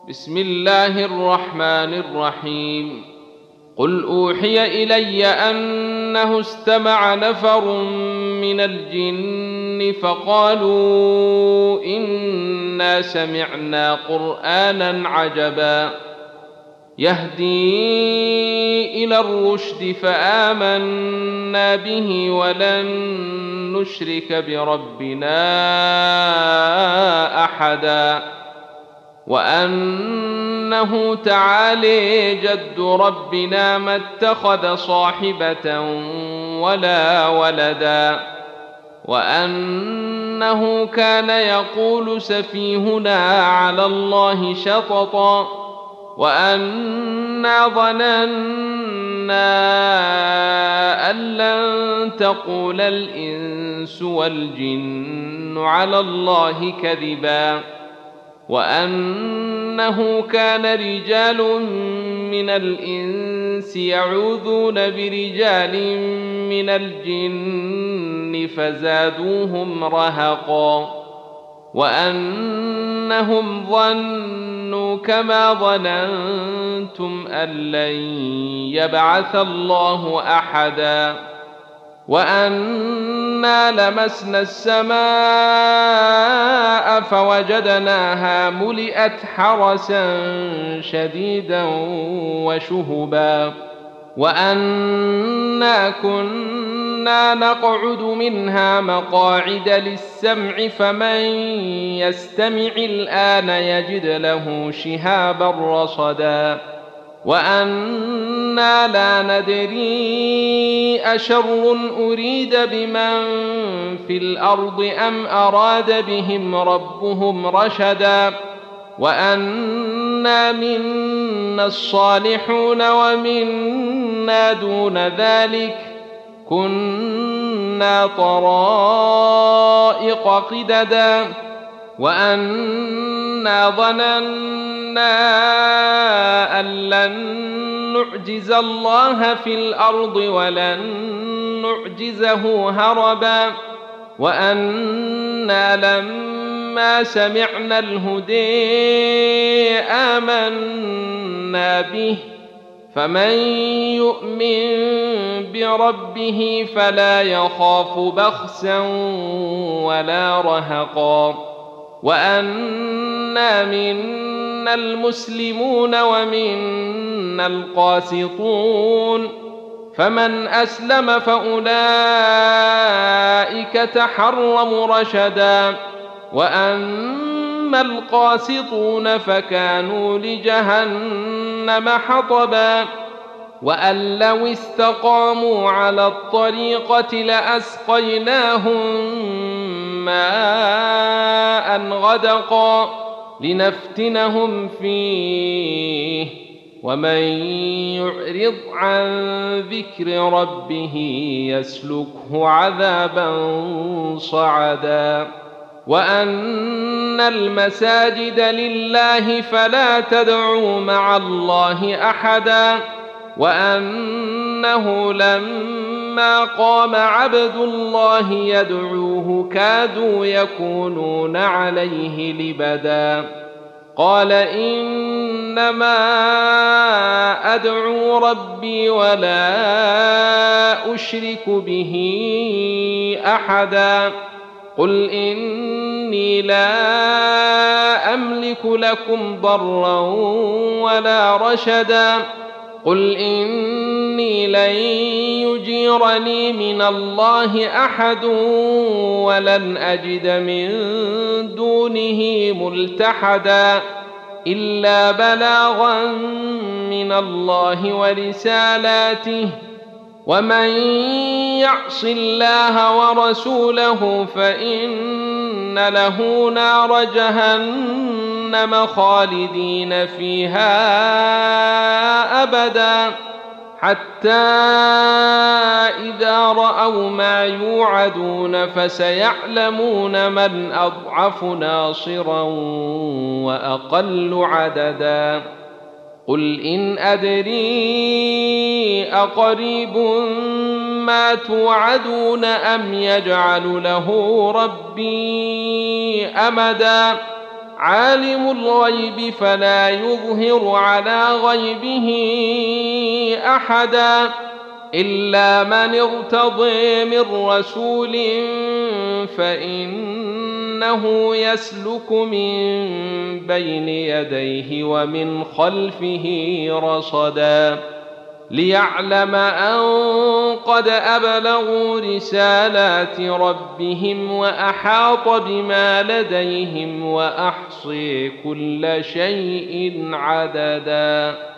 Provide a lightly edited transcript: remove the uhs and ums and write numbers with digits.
بسم الله الرحمن الرحيم. قل أوحي إلي أنه استمع نفر من الجن فقالوا إنا سمعنا قرآنا عجبا يهدي إلى الرشد فآمنا به ولن نشرك بربنا أحدا وأنه تعالي جد ربنا ما اتخذ صاحبة ولا ولدا وأنه كان يقول سفيهنا على الله شططا وأنا ظننا أن لن تقول الإنس والجن على الله كذبا وأنه كان رجال من الإنس يعوذون برجال من الجن فزادوهم رهقا وأنهم ظنوا كما ظننتم أن لن يبعث الله أحدا وأنا لمسنا السماء فوجدناها ملئت حرسا شديدا وشهبا وأنا كنا نقعد منها مقاعد للسمع فمن يستمع الآن يجد له شهابا رصدا وأنا لا ندري أشر أريد بمن في الأرض أم أراد بهم ربهم رشدا وأنا منا الصالحون ومنا دون ذلك كنا طرائق قددا وأنا ظننا أن لن نعجز الله في الأرض ولن نعجزه هربا وأنا لما سمعنا الهدى آمنا به فمن يؤمن بربه فلا يخاف بخسا ولا رهقا وأنا منا المسلمون ومنا القاسطون فمن أسلم فأولئك تحرموا رشدا وأما القاسطون فكانوا لجهنم حطبا وأن لو استقاموا على الطريقة لأسقيناهم ماء غدقا لنفتنهم فيه ومن يعرض عن ذكر ربه يسلكه عذابا صعدا وأن المساجد لله فلا تدعوا مع الله أحدا وأنه لما قام عبد الله يدعوه كادوا يكونون عليه لبدا قال إنما أدعو ربي ولا أشرك به أحدا قل إني لا أملك لكم ضرا ولا رشدا قل إني لن يجيرني من الله أحد ولن أجد من دونه ملتحدا إلا بلاغا من الله ورسالاته ومن يعص الله ورسوله فإن له نار جهنم خالدين فيها أبدا حتى إذا رأوا ما يوعدون فسيعلمون من أضعف ناصرا وأقل عددا قل إن أدري أقريب ما توعدون أم يجعل له ربي أمدا عالم الغيب فلا يظهر على غيبه أحدا إلا من ارتضي من رسول فإنه يسلك من بين يديه ومن خلفه رصدا ليعلم أن قد أبلغوا رسالات ربهم وأحاط بما لديهم وأحصي كل شيء عددا.